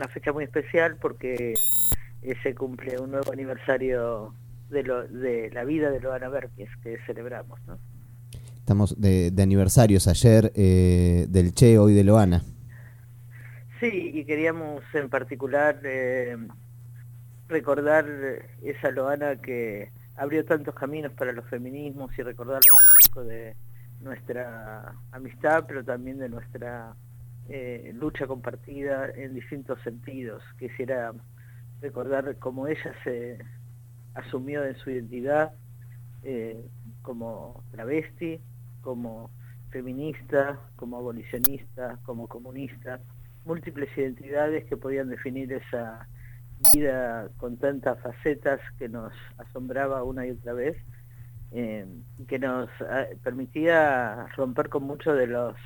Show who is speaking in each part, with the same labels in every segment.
Speaker 1: una fecha muy especial porque se cumple un nuevo aniversario de la vida de Loana Berkes que celebramos, ¿no?
Speaker 2: Estamos de aniversarios, ayer del Che, hoy de Loana.
Speaker 1: Sí, y queríamos en particular recordar esa Loana que abrió tantos caminos para los feminismos y recordarlo en el marco de nuestra amistad, pero también de nuestra lucha compartida en distintos sentidos. Quisiera recordar cómo ella se asumió en su identidad como travesti, como feminista, como abolicionista, como comunista, múltiples identidades que podían definir esa vida con tantas facetas que nos asombraba una y otra vez, y que nos permitía romper con muchos de los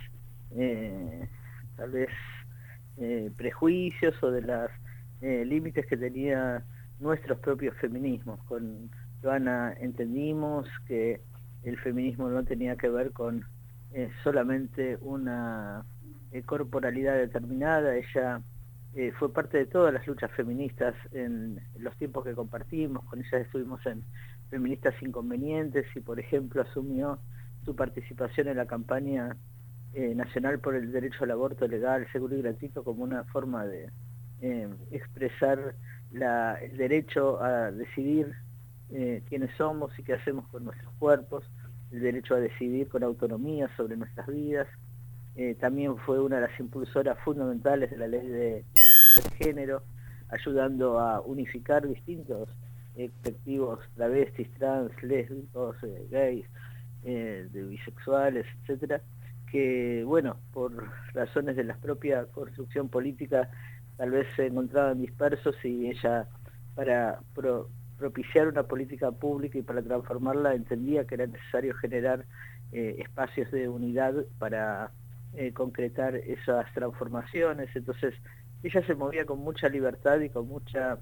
Speaker 1: tal vez prejuicios o de los límites que tenía nuestros propios feminismos. Con Loana entendimos que el feminismo no tenía que ver con solamente una corporalidad determinada. Ella fue parte de todas las luchas feministas en los tiempos que compartimos. Con ella estuvimos en Feministas Inconvenientes y, por ejemplo, asumió su participación en la campaña nacional por el derecho al aborto legal, seguro y gratuito como una forma de expresar el derecho a decidir quiénes somos y qué hacemos con nuestros cuerpos, el derecho a decidir con autonomía sobre nuestras vidas. También fue una de las impulsoras fundamentales de la ley de identidad de género, ayudando a unificar distintos colectivos travestis, trans, lésbicos, gays, de bisexuales, etcétera, que, bueno, por razones de la propia construcción política tal vez se encontraban dispersos, y ella, para propiciar una política pública y para transformarla, entendía que era necesario generar espacios de unidad para concretar esas transformaciones. Entonces ella se movía con mucha libertad y con mucho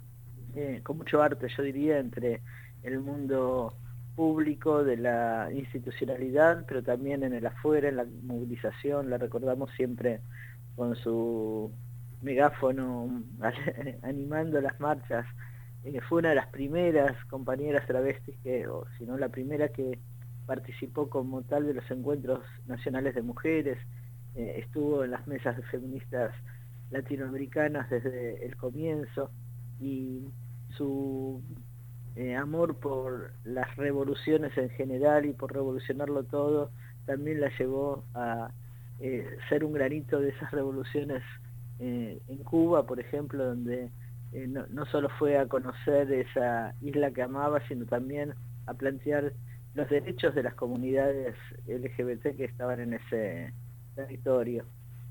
Speaker 1: arte, yo diría, entre el mundo público de la institucionalidad, pero también en el afuera, en la movilización. La recordamos siempre con su megáfono animando las marchas. Fue una de las primeras compañeras travestis o si no la primera, que participó como tal de los encuentros nacionales de mujeres. Estuvo en las mesas feministas latinoamericanas desde el comienzo, y su amor por las revoluciones en general y por revolucionarlo todo también la llevó a ser un granito de esas revoluciones en Cuba, por ejemplo, donde no solo fue a conocer esa isla que amaba, sino también a plantear los derechos de las comunidades LGBT que estaban en ese territorio.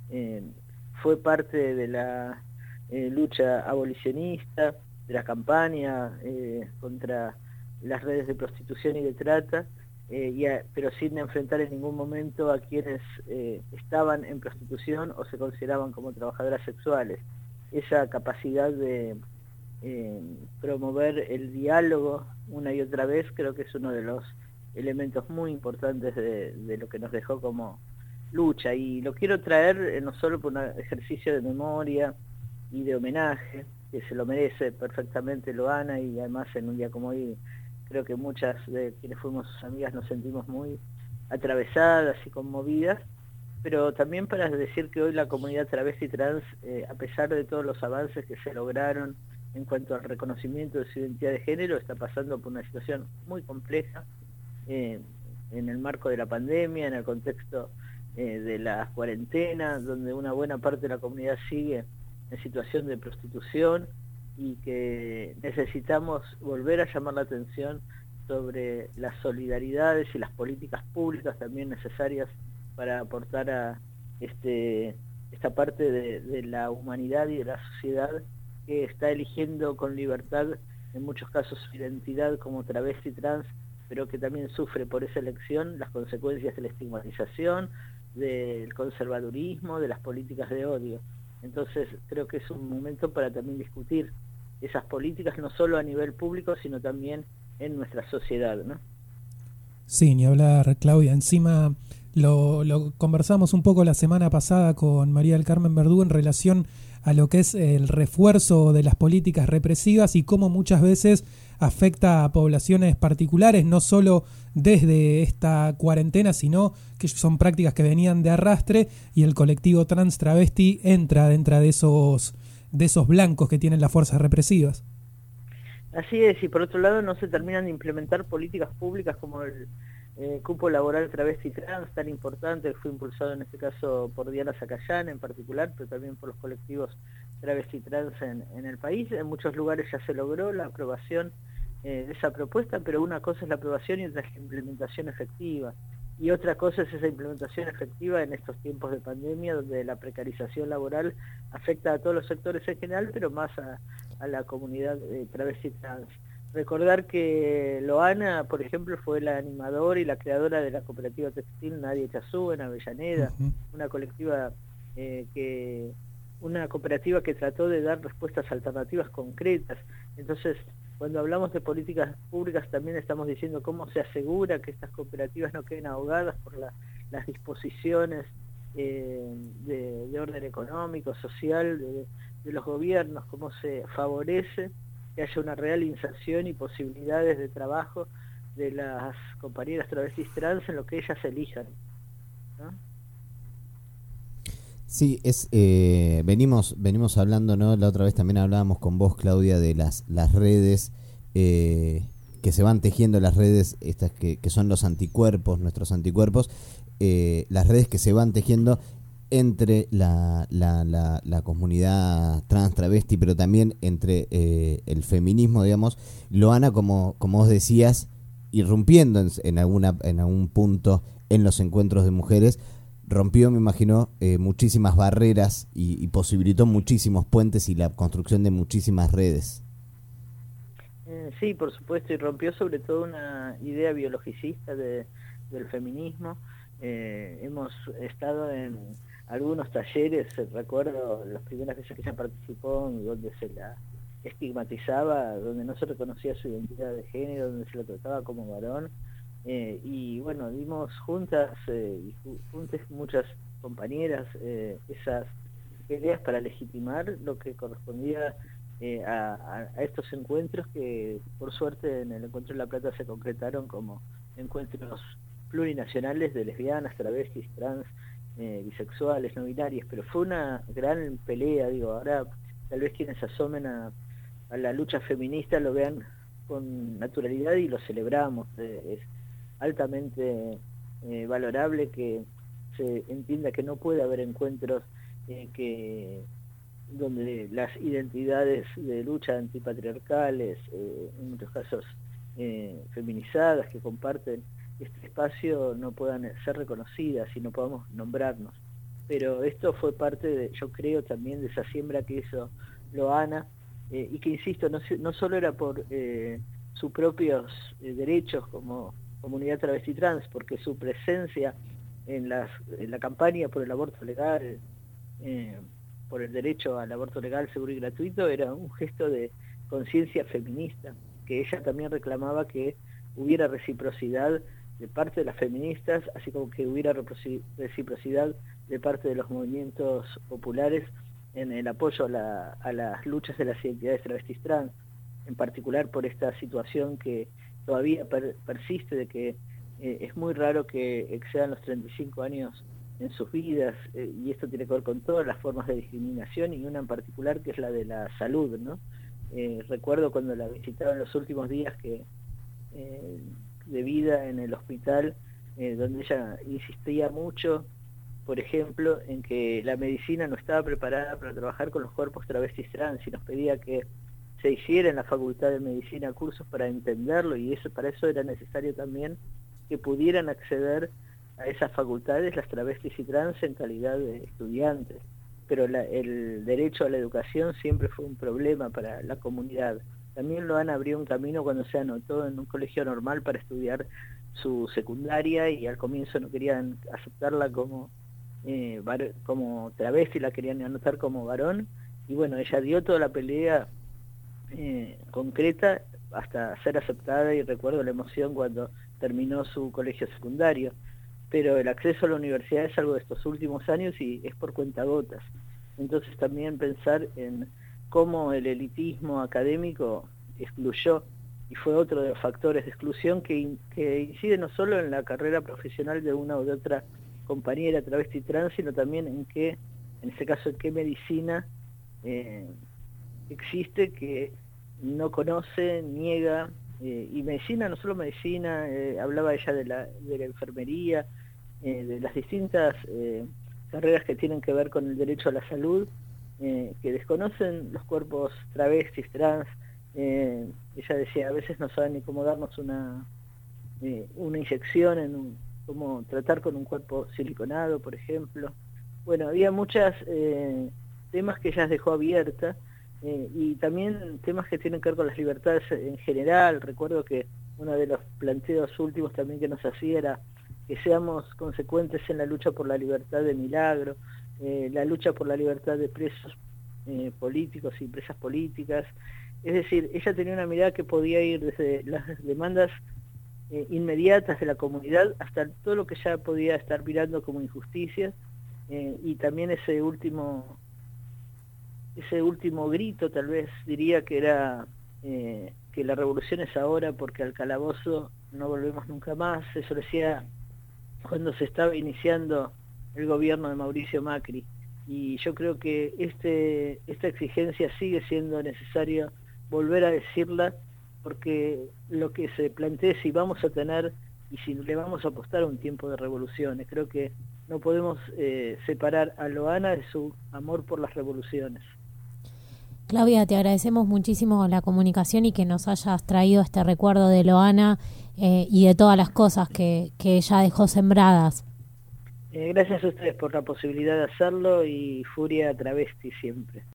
Speaker 1: Fue parte de la lucha abolicionista, de la campaña contra las redes de prostitución y de trata, pero sin enfrentar en ningún momento a quienes estaban en prostitución o se consideraban como trabajadoras sexuales. Esa capacidad de promover el diálogo una y otra vez creo que es uno de los elementos muy importantes de lo que nos dejó como lucha, y lo quiero traer no solo por un ejercicio de memoria y de homenaje, que se lo merece perfectamente Loana, y además en un día como hoy creo que muchas de quienes fuimos sus amigas nos sentimos muy atravesadas y conmovidas, pero también para decir que hoy la comunidad travesti trans, a pesar de todos los avances que se lograron en cuanto al reconocimiento de su identidad de género, está pasando por una situación muy compleja en el marco de la pandemia, en el contexto de la cuarentena, donde una buena parte de la comunidad sigue en situación de prostitución, y que necesitamos volver a llamar la atención sobre las solidaridades y las políticas públicas también necesarias para aportar a esta parte de la humanidad y de la sociedad que está eligiendo con libertad, en muchos casos, su identidad como travesti trans, pero que también sufre por esa elección las consecuencias de la estigmatización, del conservadurismo, de las políticas de odio. Entonces creo que es un momento para también discutir esas políticas, no solo a nivel público, sino también en nuestra sociedad, ¿no?
Speaker 3: Sí, ni hablar, Claudia. Encima lo conversamos un poco la semana pasada con María del Carmen Verdú en relación a lo que es el refuerzo de las políticas represivas y cómo muchas veces afecta a poblaciones particulares, no solo desde esta cuarentena, sino que son prácticas que venían de arrastre y el colectivo trans travesti entra dentro de esos blancos que tienen las fuerzas represivas.
Speaker 1: Así es, y por otro lado no se terminan de implementar políticas públicas como el cupo laboral travesti trans, tan importante, que fue impulsado en este caso por Diana Zacayán en particular, pero también por los colectivos travesti trans en el país. En muchos lugares ya se logró la aprobación de esa propuesta, pero una cosa es la aprobación y otra es la implementación efectiva. Y otra cosa es esa implementación efectiva en estos tiempos de pandemia, donde la precarización laboral afecta a todos los sectores en general, pero más a la comunidad travesti trans. Recordar que Loana, por ejemplo, fue la animadora y la creadora de la cooperativa textil Nadie Chazú en Avellaneda, una cooperativa que trató de dar respuestas alternativas concretas. Entonces, cuando hablamos de políticas públicas también estamos diciendo cómo se asegura que estas cooperativas no queden ahogadas por las disposiciones de orden económico, social de los gobiernos, cómo se favorece que haya una real inserción y posibilidades de trabajo de las compañeras travestis trans en lo que ellas elijan, ¿no?
Speaker 2: Sí, venimos hablando, ¿no? La otra vez también hablábamos con vos, Claudia, de las redes que se van tejiendo, las redes estas que son los anticuerpos, nuestros anticuerpos, las redes que se van tejiendo entre la comunidad trans travesti, pero también entre el feminismo, digamos. Loana, como vos decías, irrumpiendo en algún punto en los encuentros de mujeres, rompió, me imagino, muchísimas barreras y posibilitó muchísimos puentes y la construcción de muchísimas redes.
Speaker 1: Sí, por supuesto, y rompió sobre todo una idea biologicista del feminismo. Hemos estado en algunos talleres, recuerdo las primeras veces que ella participó, donde se la estigmatizaba, donde no se reconocía su identidad de género, donde se la trataba como varón, y bueno, dimos juntas y juntas muchas compañeras esas peleas para legitimar lo que correspondía a estos encuentros que por suerte en el Encuentro de La Plata se concretaron como encuentros plurinacionales de lesbianas, travestis, trans, bisexuales, no binarias, pero fue una gran pelea. Digo, ahora tal vez quienes asomen a la lucha feminista lo vean con naturalidad y lo celebramos. Es altamente valorable que se entienda que no puede haber encuentros donde las identidades de lucha antipatriarcales, en muchos casos feminizadas, que comparten este espacio, no puedan ser reconocidas y no podamos nombrarnos. Pero esto fue parte, yo creo, también de esa siembra que hizo Loana, y que, insisto, no solo era por sus propios derechos como comunidad travesti trans, porque su presencia en la campaña por el aborto legal, por el derecho al aborto legal, seguro y gratuito, era un gesto de conciencia feminista, que ella también reclamaba que hubiera reciprocidad de parte de las feministas, así como que hubiera reciprocidad de parte de los movimientos populares en el apoyo a las luchas de las identidades travestis trans, en particular por esta situación que todavía persiste de que es muy raro que excedan los 35 años en sus vidas, y esto tiene que ver con todas las formas de discriminación y una en particular que es la de la salud, ¿no? Recuerdo cuando la visitaba en los últimos días de vida en el hospital, donde ella insistía mucho, por ejemplo, en que la medicina no estaba preparada para trabajar con los cuerpos travestis trans, y nos pedía que se hiciera en la Facultad de Medicina cursos para entenderlo, y para eso era necesario también que pudieran acceder a esas facultades las travestis y trans en calidad de estudiantes. Pero el derecho a la educación siempre fue un problema para la comunidad. También Loana abrió un camino cuando se anotó en un colegio normal para estudiar su secundaria, y al comienzo no querían aceptarla como travesti, la querían anotar como varón, y bueno, ella dio toda la pelea concreta hasta ser aceptada, y recuerdo la emoción cuando terminó su colegio secundario. Pero el acceso a la universidad es algo de estos últimos años y es por cuentagotas. entonces también pensar en cómo el elitismo académico excluyó, y fue otro de los factores de exclusión que incide no solo en la carrera profesional de una o de otra compañera travesti trans, sino también en ese caso, en qué medicina existe, que no conoce, niega, y medicina, no solo medicina, hablaba ella de la enfermería, de las distintas carreras que tienen que ver con el derecho a la salud, que desconocen los cuerpos travestis, trans. Ella decía, a veces no saben ni cómo darnos una inyección, cómo tratar con un cuerpo siliconado, por ejemplo. Bueno, había muchos temas que ella dejó abierta, y también temas que tienen que ver con las libertades en general. Recuerdo que uno de los planteos últimos también que nos hacía era que seamos consecuentes en la lucha por la libertad de Milagro, la lucha por la libertad de presos políticos y presas políticas. Es decir, ella tenía una mirada que podía ir desde las demandas inmediatas de la comunidad hasta todo lo que ya podía estar mirando como injusticias, y también ese último grito, tal vez diría, que era que la revolución es ahora porque al calabozo no volvemos nunca más. Eso decía cuando se estaba iniciando el gobierno de Mauricio Macri, y yo creo que esta exigencia sigue siendo necesario volver a decirla, porque lo que se plantea es si vamos a tener y si le vamos a apostar a un tiempo de revoluciones. Creo que no podemos separar a Loana de su amor por las revoluciones.
Speaker 4: Claudia, te agradecemos muchísimo la comunicación y que nos hayas traído este recuerdo de Loana y de todas las cosas que ella dejó sembradas.
Speaker 1: Gracias a ustedes por la posibilidad de hacerlo, y Furia Travesti siempre.